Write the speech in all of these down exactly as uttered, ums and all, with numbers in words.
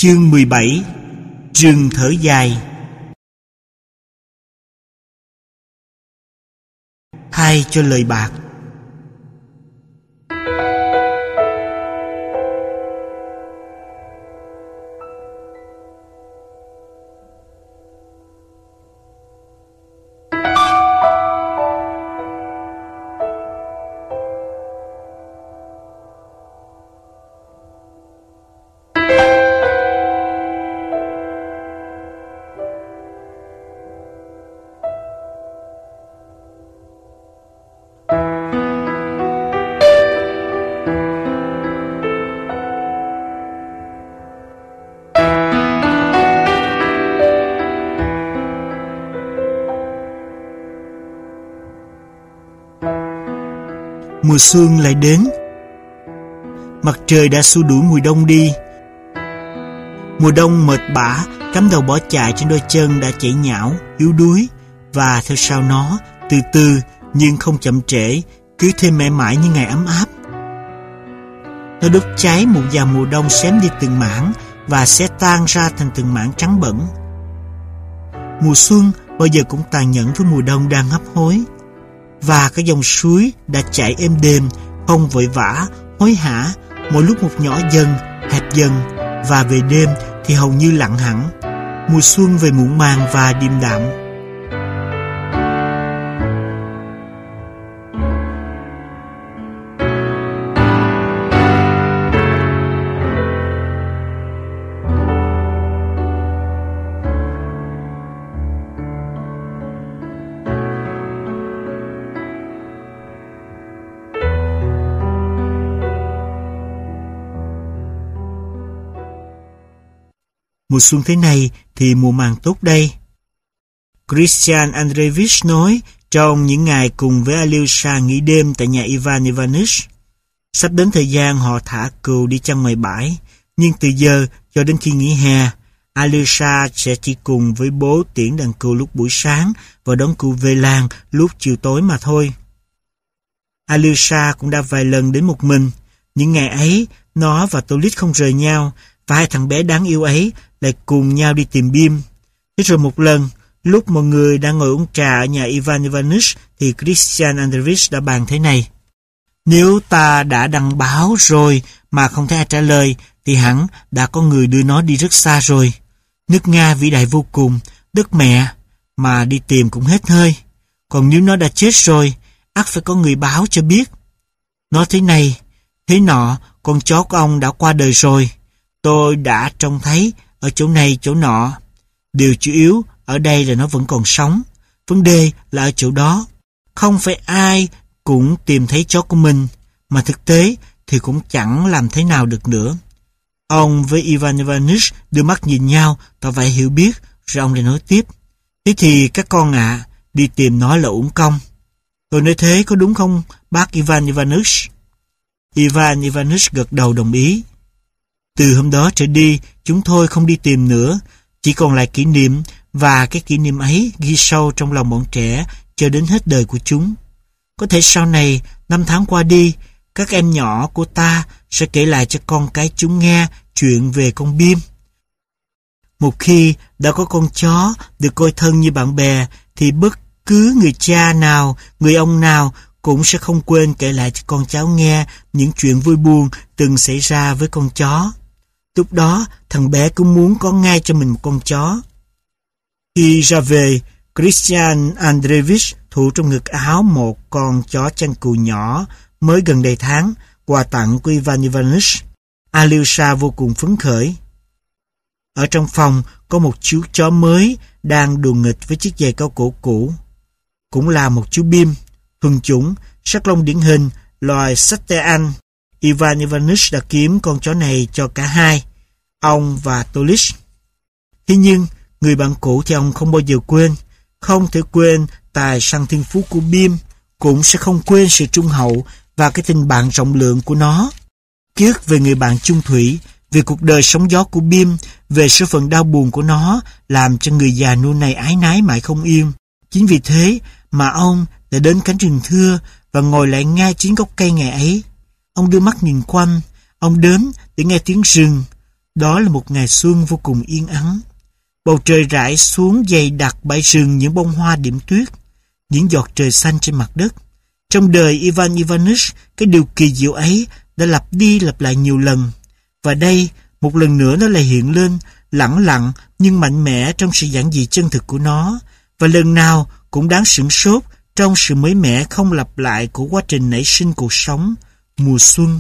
Chương mười bảy. Rừng thở dài. Thay cho lời bạc. Mùa xuân lại đến. Mặt trời đã xua đuổi mùa đông đi. Mùa đông mệt bã, cắm đầu bỏ chạy trên đôi chân đã chảy nhão, yếu đuối, và theo sau nó, từ từ nhưng không chậm trễ, cứ thêm mãi mãi như ngày ấm áp. Nó đốt cháy một dòng mùa đông, xém đi từng mảng và sẽ tan ra thành từng mảng trắng bẩn. Mùa xuân bao giờ cũng tàn nhẫn với mùa đông đang hấp hối. Và các dòng suối đã chảy êm đềm, không vội vã, hối hả, mỗi lúc một nhỏ dần, hẹp dần, và về đêm thì hầu như lặng hẳn. Mùa xuân về muộn màng và điềm đạm. Mùa xuân thế này thì mùa màng tốt đây. Christian Andreevich nói trong những ngày cùng với Alyosha nghỉ đêm tại nhà Ivan Ivanich. Sắp đến thời gian họ thả cừu đi chăn ngoài bãi, nhưng từ giờ cho đến khi nghỉ hè, Alyosha sẽ chỉ cùng với bố tiễn đàn cừu lúc buổi sáng và đón cừu về làng lúc chiều tối mà thôi. Alyosha cũng đã vài lần đến một mình. Những ngày ấy, nó và Tolit không rời nhau, và hai thằng bé đáng yêu ấy lại cùng nhau đi tìm Bim. Thế rồi một lần, lúc mọi người đang ngồi uống trà ở nhà Ivan Ivanich, thì Christian Andreevich đã bàn thế này: nếu ta đã đăng báo rồi mà không thấy ai trả lời, thì hẳn đã có người đưa nó đi rất xa rồi. Nước Nga vĩ đại vô cùng, đất mẹ, mà đi tìm cũng hết hơi. Còn nếu nó đã chết rồi, ắt phải có người báo cho biết. Nó thế này, thế nọ, con chó của ông đã qua đời rồi. Tôi đã trông thấy ở chỗ này chỗ nọ. Điều chủ yếu ở đây là nó vẫn còn sống. Vấn đề là ở chỗ đó. Không phải ai cũng tìm thấy chó của mình, mà thực tế thì cũng chẳng làm thế nào được nữa. Ông với Ivan Ivanich đưa mắt nhìn nhau, tỏ vẻ hiểu biết, rồi ông lại nói tiếp: thế thì các con ạ, à, đi tìm nó là uổng công. Tôi nói thế có đúng không bác Ivan Ivanich? Ivan Ivanich gật đầu đồng ý. Từ hôm đó trở đi, chúng tôi không đi tìm nữa, chỉ còn lại kỷ niệm, và cái kỷ niệm ấy ghi sâu trong lòng bọn trẻ cho đến hết đời của chúng. Có thể sau này, năm tháng qua đi, các em nhỏ của ta sẽ kể lại cho con cái chúng nghe chuyện về con Bim. Một khi đã có con chó được coi thân như bạn bè, thì bất cứ người cha nào, người ông nào cũng sẽ không quên kể lại cho con cháu nghe những chuyện vui buồn từng xảy ra với con chó. Lúc đó, thằng bé cứ muốn có ngay cho mình một con chó. Khi ra về, Christian Andreevich thủ trong ngực áo một con chó chăn cừu nhỏ mới gần đầy tháng, quà tặng của Ivan Ivanich. Alyosha vô cùng phấn khởi. Ở trong phòng có một chú chó mới đang đùa nghịch với chiếc giày cao cổ cũ. Cũng là một chú Bim, thuần chủng, sắc lông điển hình, loài Satean. Ivan Ivanich đã kiếm con chó này cho cả hai, ông và Tolit. Thế nhưng, người bạn cũ thì ông không bao giờ quên, không thể quên tài săn thiên phú của Bim, cũng sẽ không quên sự trung hậu và cái tình bạn rộng lượng của nó. Ký ức về người bạn chung thủy, về cuộc đời sóng gió của Bim, về số phận đau buồn của nó, làm cho người già nua này ái nái mãi không yên. Chính vì thế mà ông đã đến cánh rừng thưa và ngồi lại ngay trên gốc cây ngày ấy. Ông đưa mắt nhìn quanh, ông đếm để nghe tiếng rừng. Đó là một ngày xuân vô cùng yên ắng. Bầu trời rải xuống dày đặc bãi rừng những bông hoa điểm tuyết, những giọt trời xanh trên mặt đất. Trong đời Ivan Ivanich, cái điều kỳ diệu ấy đã lặp đi lặp lại nhiều lần. Và đây, một lần nữa nó lại hiện lên, lẳng lặng nhưng mạnh mẽ trong sự giản dị chân thực của nó. Và lần nào cũng đáng sửng sốt trong sự mới mẻ không lặp lại của quá trình nảy sinh cuộc sống. Mùa xuân.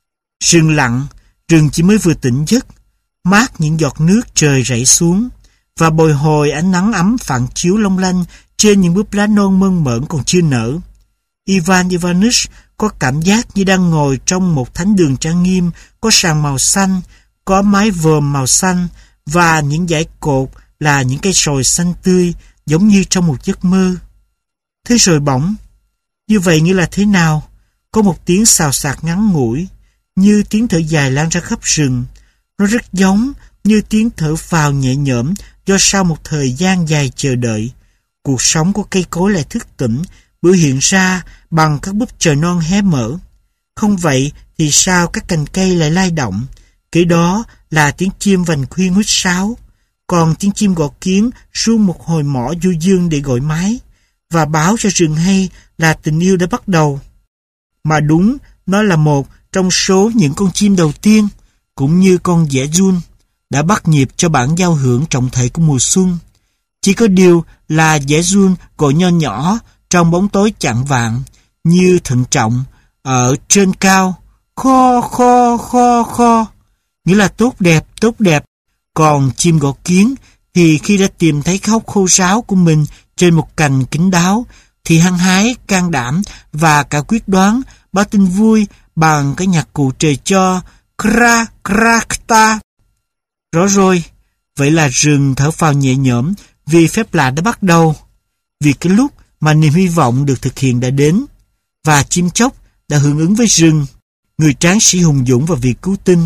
Rừng lặng, rừng chỉ mới vừa tỉnh giấc, mát những giọt nước trời rảy xuống, và bồi hồi ánh nắng ấm phản chiếu long lanh trên những búp lá non mơn mởn còn chưa nở. Ivan Ivanich có cảm giác như đang ngồi trong một thánh đường trang nghiêm, có sàn màu xanh, có mái vòm màu xanh, và những dãy cột là những cây sồi xanh tươi, giống như trong một giấc mơ. Thế rồi bỗng, như vậy nghĩa là thế nào? Có một tiếng xào xạc ngắn ngủi, như tiếng thở dài lan ra khắp rừng. Nó rất giống như tiếng thở phào nhẹ nhõm do sau một thời gian dài chờ đợi. Cuộc sống của cây cối lại thức tỉnh, biểu hiện ra bằng các búp trời non hé mở. Không vậy thì sao các cành cây lại lay động? Kế đó là tiếng chim vành khuyên huýt sáo, còn tiếng chim gọt kiến ru một hồi mõ du dương để gọi mái, và báo cho rừng hay là tình yêu đã bắt đầu. Mà đúng, nó là một trong số những con chim đầu tiên, cũng như con dẻ giun, đã bắt nhịp cho bản giao hưởng trọng thể của mùa xuân. Chỉ có điều là dẻ giun gọi nho nhỏ trong bóng tối chạng vạng, như thận trọng, ở trên cao, kho kho kho kho, nghĩa là tốt đẹp, tốt đẹp. Còn chim gọt kiến thì khi đã tìm thấy khóc khô ráo của mình trên một cành kín đáo, thì hăng hái, can đảm và cả quyết đoán báo tin vui bằng cái nhạc cụ trời cho kra kra ta. Rõ rồi, vậy là rừng thở phào nhẹ nhõm vì phép lạ đã bắt đầu, vì cái lúc mà niềm hy vọng được thực hiện đã đến, và chim chóc đã hưởng ứng với rừng, người tráng sĩ hùng dũng và vị cứu tinh.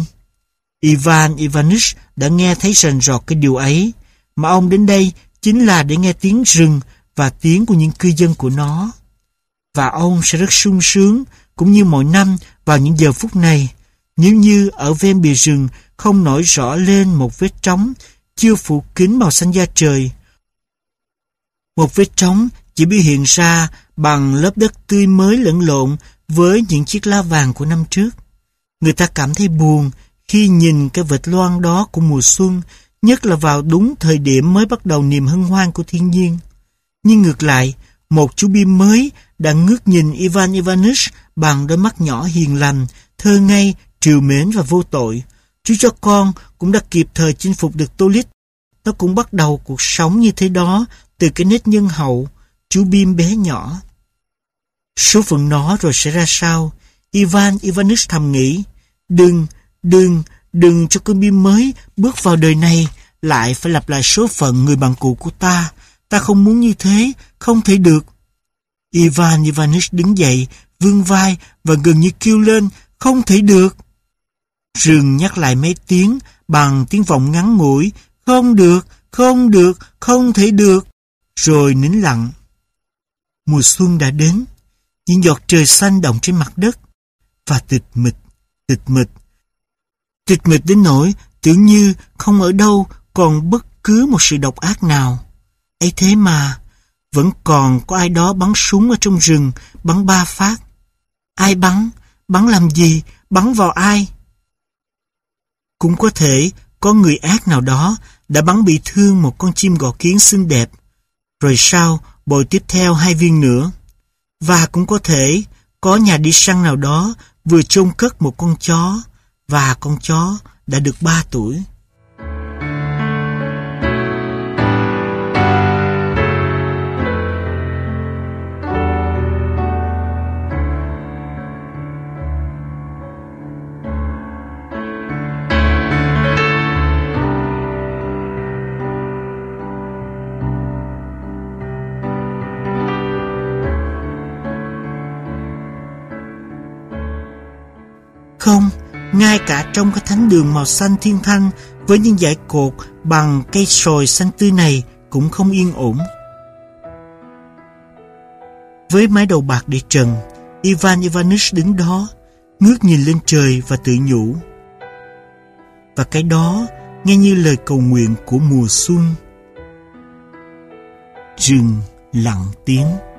Ivan Ivanich đã nghe thấy rành rọt cái điều ấy, mà ông đến đây chính là để nghe tiếng rừng và tiếng của những cư dân của nó. Và ông sẽ rất sung sướng, cũng như mọi năm vào những giờ phút này, nếu như ở ven bìa rừng không nổi rõ lên một vết trống chưa phủ kín màu xanh da trời. Một vết trống chỉ biểu hiện ra bằng lớp đất tươi mới lẫn lộn với những chiếc lá vàng của năm trước. Người ta cảm thấy buồn khi nhìn cái vệt loang đó của mùa xuân, nhất là vào đúng thời điểm mới bắt đầu niềm hân hoan của thiên nhiên. Nhưng ngược lại, một chú bim mới đã ngước nhìn Ivan Ivanich bằng đôi mắt nhỏ hiền lành, thơ ngây, trìu mến và vô tội. Chú chó con cũng đã kịp thời chinh phục được Tolit. Nó cũng bắt đầu cuộc sống như thế đó từ cái nết nhân hậu, chú bim bé nhỏ. Số phận nó rồi sẽ ra sao? Ivan Ivanich thầm nghĩ. Đừng, đừng, đừng cho con bim mới bước vào đời này lại phải lặp lại số phận người bạn cũ của ta. Ta không muốn như thế, không thể được. Ivan Ivanich đứng dậy, vươn vai và gần như kêu lên, không thể được. Rừng nhắc lại mấy tiếng bằng tiếng vọng ngắn ngủi, không được, không được, không thể được, rồi nín lặng. Mùa xuân đã đến, những giọt trời xanh đọng trên mặt đất, và tịch mịch, tịch mịch. Tịch mịch đến nỗi tưởng như không ở đâu còn bất cứ một sự độc ác nào. Ấy thế mà, vẫn còn có ai đó bắn súng ở trong rừng, bắn ba phát. Ai bắn? Bắn làm gì? Bắn vào ai? Cũng có thể có người ác nào đó đã bắn bị thương một con chim gọ kiến xinh đẹp, rồi sau bồi tiếp theo hai viên nữa. Và cũng có thể có nhà đi săn nào đó vừa chôn cất một con chó, và con chó đã được ba tuổi. Không, ngay cả trong cái thánh đường màu xanh thiên thanh với những dải cột bằng cây sồi xanh tươi này cũng không yên ổn. Với mái đầu bạc để trần, Ivan Ivanich đứng đó, ngước nhìn lên trời và tự nhủ. và cái đó nghe như lời cầu nguyện của mùa xuân. Rừng lặng tiếng.